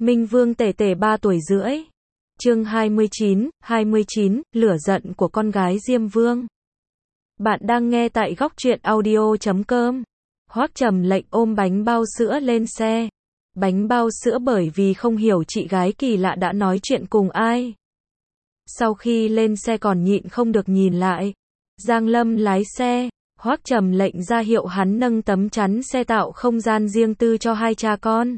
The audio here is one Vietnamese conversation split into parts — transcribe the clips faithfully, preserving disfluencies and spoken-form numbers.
Minh Vương Tể Tể ba tuổi rưỡi. Chương hai mươi chín, hai mươi chín, lửa giận của con gái Diêm Vương. Bạn đang nghe tại góc truyện audio chấm com. Hoắc Trầm Lệnh ôm bánh bao sữa lên xe. Bánh bao sữa bởi vì không hiểu chị gái kỳ lạ đã nói chuyện cùng ai. Sau khi lên xe còn nhịn không được nhìn lại. Giang Lâm lái xe, Hoắc Trầm Lệnh ra hiệu hắn nâng tấm chắn xe tạo không gian riêng tư cho hai cha con.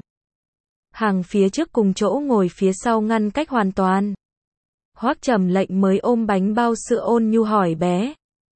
Hàng phía trước cùng chỗ ngồi phía sau ngăn cách hoàn toàn. Hoắc Trầm Lệnh mới ôm bánh bao sữa ôn nhu hỏi bé.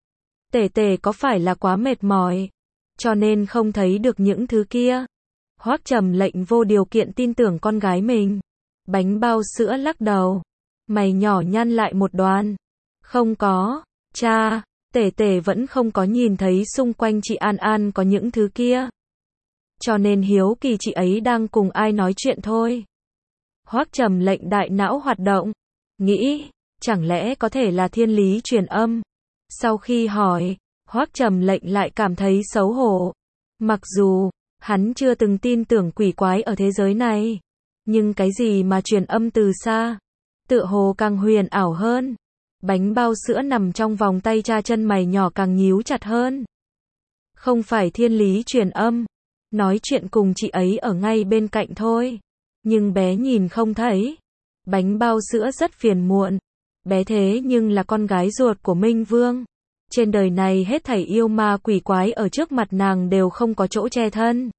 Tể Tể có phải là quá mệt mỏi, cho nên không thấy được những thứ kia? Hoắc Trầm Lệnh vô điều kiện tin tưởng con gái mình. Bánh bao sữa lắc đầu. Mày nhỏ nhăn lại một đoàn. Không có, cha, Tể Tể vẫn không có nhìn thấy xung quanh chị An An có những thứ kia. Cho nên hiếu kỳ chị ấy đang cùng ai nói chuyện thôi. Hoắc Trầm Lệnh đại não hoạt động. Nghĩ, chẳng lẽ có thể là thiên lý truyền âm? Sau khi hỏi, Hoắc Trầm Lệnh lại cảm thấy xấu hổ. Mặc dù, hắn chưa từng tin tưởng quỷ quái ở thế giới này. Nhưng cái gì mà truyền âm từ xa, tựa hồ càng huyền ảo hơn. Bánh bao sữa nằm trong vòng tay cha, chân mày nhỏ càng nhíu chặt hơn. Không phải thiên lý truyền âm. Nói chuyện cùng chị ấy ở ngay bên cạnh thôi. Nhưng bé nhìn không thấy. Bánh bao sữa rất phiền muộn. Bé thế nhưng là con gái ruột của Minh Vương. Trên đời này hết thảy yêu ma quỷ quái ở trước mặt nàng đều không có chỗ che thân.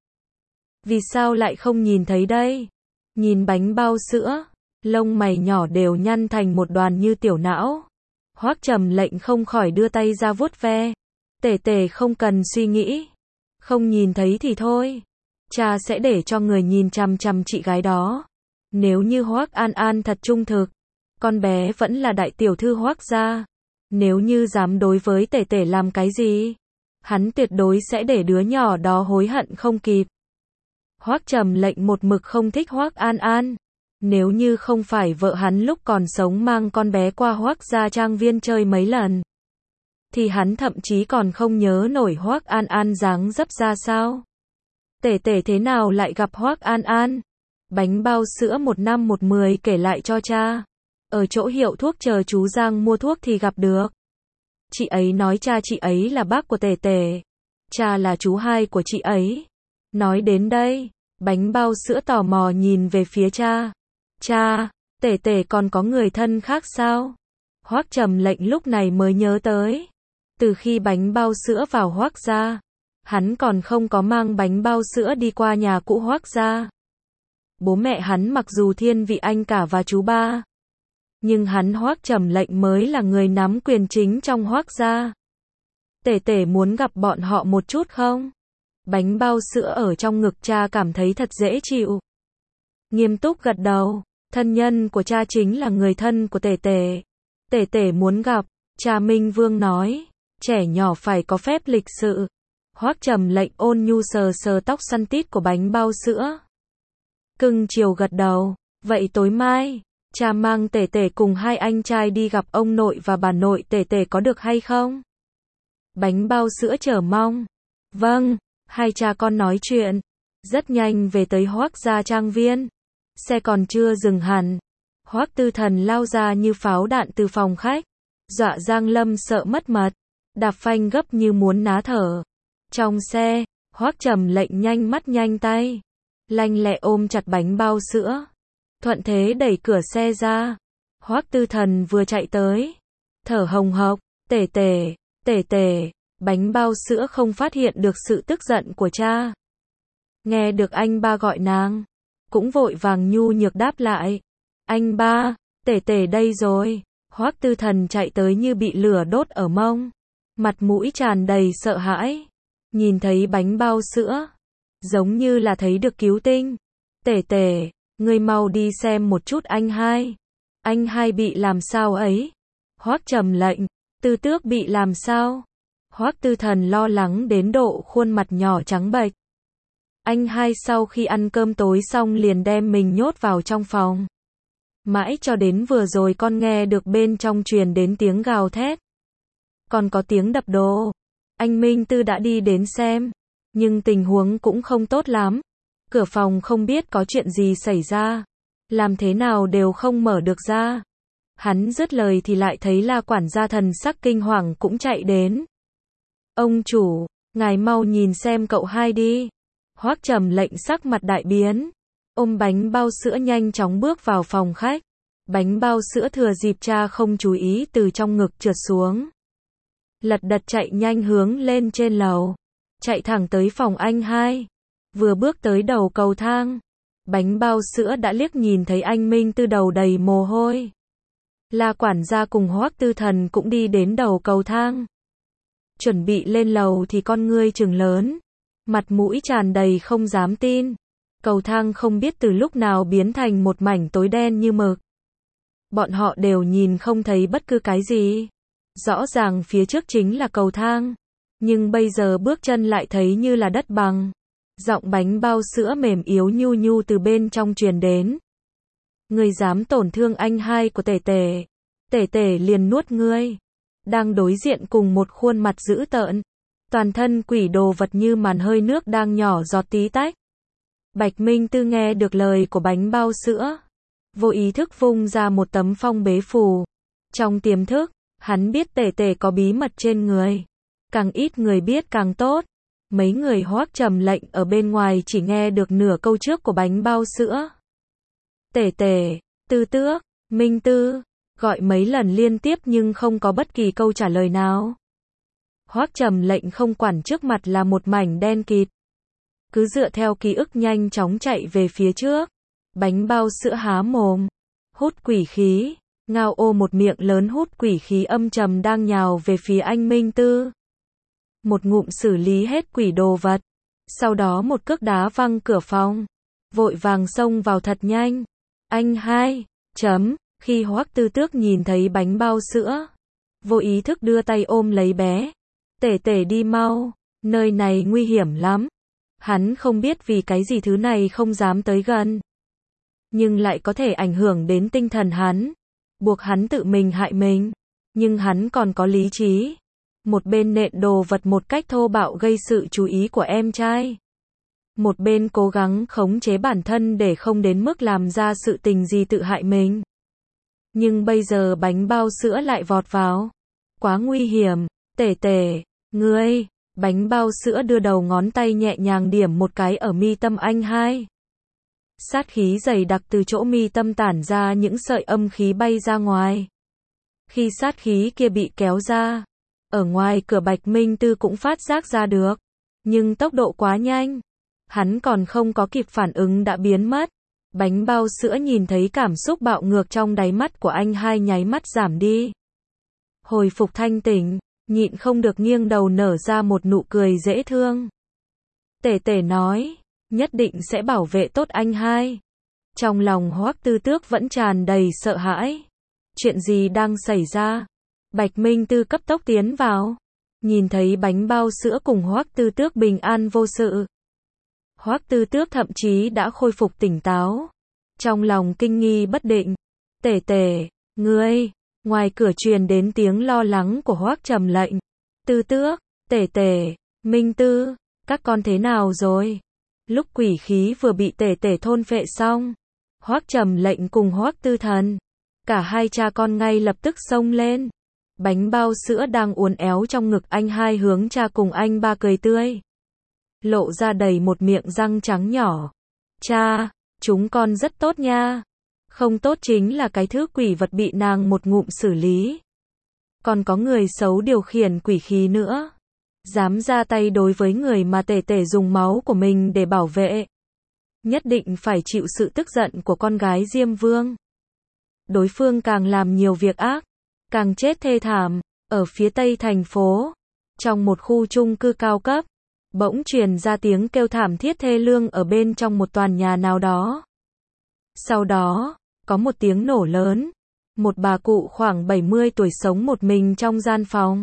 Vì sao lại không nhìn thấy đây? Nhìn bánh bao sữa, lông mày nhỏ đều nhăn thành một đoàn như tiểu não. Hoắc Trầm Lệnh không khỏi đưa tay ra vuốt ve. Tể Tể không cần suy nghĩ. Không nhìn thấy thì thôi. Cha sẽ để cho người nhìn chằm chằm chị gái đó. Nếu như Hoắc An An thật trung thực, con bé vẫn là đại tiểu thư Hoắc gia. Nếu như dám đối với Tể Tể làm cái gì, hắn tuyệt đối sẽ để đứa nhỏ đó hối hận không kịp. Hoắc Trầm Lệnh một mực không thích Hoắc An An. Nếu như không phải vợ hắn lúc còn sống mang con bé qua Hoắc gia trang viên chơi mấy lần, thì hắn thậm chí còn không nhớ nổi Hoắc An An dáng dấp ra sao. Tể Tể thế nào lại gặp Hoắc An An? Bánh bao sữa một năm một mười kể lại cho cha. Ở chỗ hiệu thuốc chờ chú Giang mua thuốc thì gặp được. Chị ấy nói cha chị ấy là bác của Tể Tể. Cha là chú hai của chị ấy. Nói đến đây, bánh bao sữa tò mò nhìn về phía cha. Cha, Tể Tể còn có người thân khác sao? Hoắc Trầm Lệnh lúc này mới nhớ tới. Từ khi bánh bao sữa vào Hoắc gia, hắn còn không có mang bánh bao sữa đi qua nhà cũ Hoắc gia. Bố mẹ hắn mặc dù thiên vị anh cả và chú ba, nhưng hắn Hoắc Trầm Lệnh mới là người nắm quyền chính trong Hoắc gia. Tể Tể muốn gặp bọn họ một chút không? Bánh bao sữa ở trong ngực cha cảm thấy thật dễ chịu. Nghiêm túc gật đầu. Thân nhân của cha chính là người thân của Tể Tể. Tể Tể muốn gặp. Cha Minh Vương nói, trẻ nhỏ phải có phép lịch sự. Hoắc Trầm Lệnh ôn nhu sờ sờ tóc săn tít của bánh bao sữa. Cưng chiều gật đầu. Vậy tối mai, cha mang Tể Tể cùng hai anh trai đi gặp ông nội và bà nội Tể Tể có được hay không? Bánh bao sữa chờ mong. Vâng. Hai cha con nói chuyện. Rất nhanh về tới Hoắc gia trang viên. Xe còn chưa dừng hẳn. Hoắc Tư Thần lao ra như pháo đạn từ phòng khách. Dọa Giang Lâm sợ mất mật. Đạp phanh gấp như muốn ná thở. Trong xe, Hoắc Trầm Lệnh nhanh mắt nhanh tay. Lanh lẹ ôm chặt bánh bao sữa. Thuận thế đẩy cửa xe ra. Hoắc Tư Thần vừa chạy tới. Thở hồng hộc. Tể Tể, Tể Tể. Bánh bao sữa không phát hiện được sự tức giận của cha. Nghe được anh ba gọi nàng, cũng vội vàng nhu nhược đáp lại. Anh ba, Tể Tể đây rồi. Hoắc Tư Thần chạy tới như bị lửa đốt ở mông. Mặt mũi tràn đầy sợ hãi. Nhìn thấy bánh bao sữa, giống như là thấy được cứu tinh. Tể Tể, ngươi mau đi xem một chút anh hai. Anh hai bị làm sao ấy? Hoắc Trầm Lệnh, Tư Tước bị làm sao? Hoắc Tư Thần lo lắng đến độ khuôn mặt nhỏ trắng bệch. Anh hai sau khi ăn cơm tối xong liền đem mình nhốt vào trong phòng. Mãi cho đến vừa rồi con nghe được bên trong truyền đến tiếng gào thét. Còn có tiếng đập đồ. Anh Minh Tư đã đi đến xem. Nhưng tình huống cũng không tốt lắm. Cửa phòng không biết có chuyện gì xảy ra. làm thế nào đều không mở được ra. Hắn dứt lời thì lại thấy La quản gia thần sắc kinh hoàng cũng chạy đến. Ông chủ, ngài mau nhìn xem cậu hai đi. Hoắc Trầm Lệnh sắc mặt đại biến, ôm bánh bao sữa nhanh chóng bước vào phòng khách. Bánh bao sữa thừa dịp cha không chú ý từ trong ngực trượt xuống. Lật đật chạy nhanh hướng lên trên lầu, chạy thẳng tới phòng anh hai. Vừa bước tới đầu cầu thang, bánh bao sữa đã liếc nhìn thấy anh Minh Tư đầu đầy mồ hôi. La quản gia cùng Hoắc Tư Thần cũng đi đến đầu cầu thang. Chuẩn bị lên lầu thì con ngươi trừng lớn, mặt mũi tràn đầy không dám tin. Cầu thang không biết từ lúc nào biến thành một mảnh tối đen như mực. Bọn họ đều nhìn không thấy bất cứ cái gì. Rõ ràng phía trước chính là cầu thang, nhưng bây giờ bước chân lại thấy như là đất bằng. Giọng bánh bao sữa mềm yếu nhu nhu từ bên trong truyền đến. Ngươi dám tổn thương anh hai của tể tể, tể tể liền nuốt ngươi. Đang đối diện cùng một khuôn mặt dữ tợn, toàn thân quỷ đồ vật như màn hơi nước đang nhỏ giọt tí tách. Bạch Minh Tư nghe được lời của bánh bao sữa, vô ý thức vung ra một tấm phong bế phù. Trong tiềm thức, hắn biết tể tể có bí mật trên người. Càng ít người biết càng tốt. Mấy người Hoắc Trầm Lệnh ở bên ngoài chỉ nghe được nửa câu trước của bánh bao sữa. Tể tể, Tư Tước, Minh Tư, gọi mấy lần liên tiếp nhưng không có bất kỳ câu trả lời nào. Hoắc Trầm Lệnh không quản trước mặt là một mảnh đen kịt. Cứ dựa theo ký ức nhanh chóng chạy về phía trước. Bánh bao sữa há mồm, hút quỷ khí, ngao ô một miệng lớn hút quỷ khí âm trầm đang nhào về phía anh Minh Tư. Một ngụm xử lý hết quỷ đồ vật, sau đó một cước đá văng cửa phòng, vội vàng xông vào thật nhanh. Anh hai, chấm, khi Hoắc Tư Tước nhìn thấy bánh bao sữa, vô ý thức đưa tay ôm lấy bé. Tể tể đi mau, nơi này nguy hiểm lắm. Hắn không biết vì cái gì thứ này không dám tới gần, nhưng lại có thể ảnh hưởng đến tinh thần hắn, buộc hắn tự mình hại mình. Nhưng hắn còn có lý trí. Một bên nện đồ vật một cách thô bạo gây sự chú ý của em trai. Một bên cố gắng khống chế bản thân để không đến mức làm ra sự tình gì tự hại mình. Nhưng bây giờ bánh bao sữa lại vọt vào. Quá nguy hiểm, tể tể, ngươi. Bánh bao sữa đưa đầu ngón tay nhẹ nhàng điểm một cái ở mi tâm anh hai. Sát khí dày đặc từ chỗ mi tâm tản ra những sợi âm khí bay ra ngoài. Khi sát khí kia bị kéo ra, ở ngoài cửa Bạch Minh Tư cũng phát giác ra được. Nhưng tốc độ quá nhanh. Hắn còn không có kịp phản ứng đã biến mất. Bánh bao sữa nhìn thấy cảm xúc bạo ngược trong đáy mắt của anh hai nháy mắt giảm đi. Hồi phục thanh tỉnh, nhịn không được nghiêng đầu nở ra một nụ cười dễ thương. Tể tể nói, nhất định sẽ bảo vệ tốt anh hai. Trong lòng Hoắc Tư Tước vẫn tràn đầy sợ hãi. Chuyện gì đang xảy ra? Bạch Minh Tư cấp tốc tiến vào, nhìn thấy bánh bao sữa cùng Hoắc Tư Tước bình an vô sự. Hoắc Tư Tước thậm chí đã khôi phục tỉnh táo, trong lòng kinh nghi bất định. Tể tể, ngươi. Ngoài cửa truyền đến tiếng lo lắng của Hoắc Trầm Lệnh. Tư Tước, tể tể, Minh Tư, các con thế nào rồi? Lúc quỷ khí vừa bị tể tể thôn phệ xong, Hoắc Trầm Lệnh cùng Hoắc Tư Thần, cả hai cha con ngay lập tức xông lên. Bánh bao sữa đang uốn éo trong ngực anh hai hướng cha cùng anh ba cười tươi, lộ ra đầy một miệng răng trắng nhỏ. Cha, chúng con rất tốt nha. Không tốt chính là cái thứ quỷ vật bị nàng một ngụm xử lý. Còn có người xấu điều khiển quỷ khí nữa. Dám ra tay đối với người mà tể tể dùng máu của mình để bảo vệ. Nhất định phải chịu sự tức giận của con gái Diêm Vương. Đối phương càng làm nhiều việc ác, càng chết thê thảm. Ở phía tây thành phố, trong một khu chung cư cao cấp, bỗng truyền ra tiếng kêu thảm thiết thê lương ở bên trong một tòa nhà nào đó. Sau đó, có một tiếng nổ lớn. Một bà cụ khoảng bảy mươi tuổi sống một mình trong gian phòng,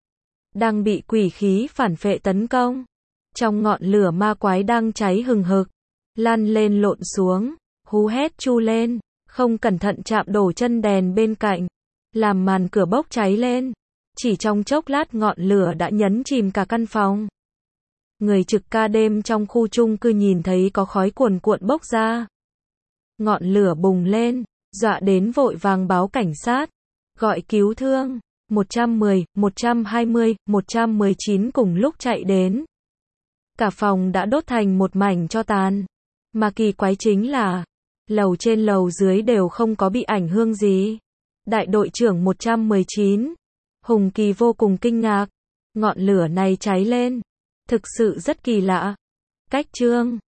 đang bị quỷ khí phản phệ tấn công. Trong ngọn lửa ma quái đang cháy hừng hực, lan lên lộn xuống, hú hét chu lên, không cẩn thận chạm đổ chân đèn bên cạnh, làm màn cửa bốc cháy lên. Chỉ trong chốc lát ngọn lửa đã nhấn chìm cả căn phòng. Người trực ca đêm trong khu chung cư nhìn thấy có khói cuồn cuộn bốc ra. Ngọn lửa bùng lên, dọa đến vội vàng báo cảnh sát, gọi cứu thương. một trăm mười, một trăm hai mươi, một trăm mười chín cùng lúc chạy đến. Cả phòng đã đốt thành một mảnh tro tàn. Mà kỳ quái chính là, lầu trên lầu dưới đều không có bị ảnh hưởng gì. Đại đội trưởng một trăm mười chín, Hùng Kỳ vô cùng kinh ngạc. Ngọn lửa này cháy lên, thực sự rất kỳ lạ. Cách chương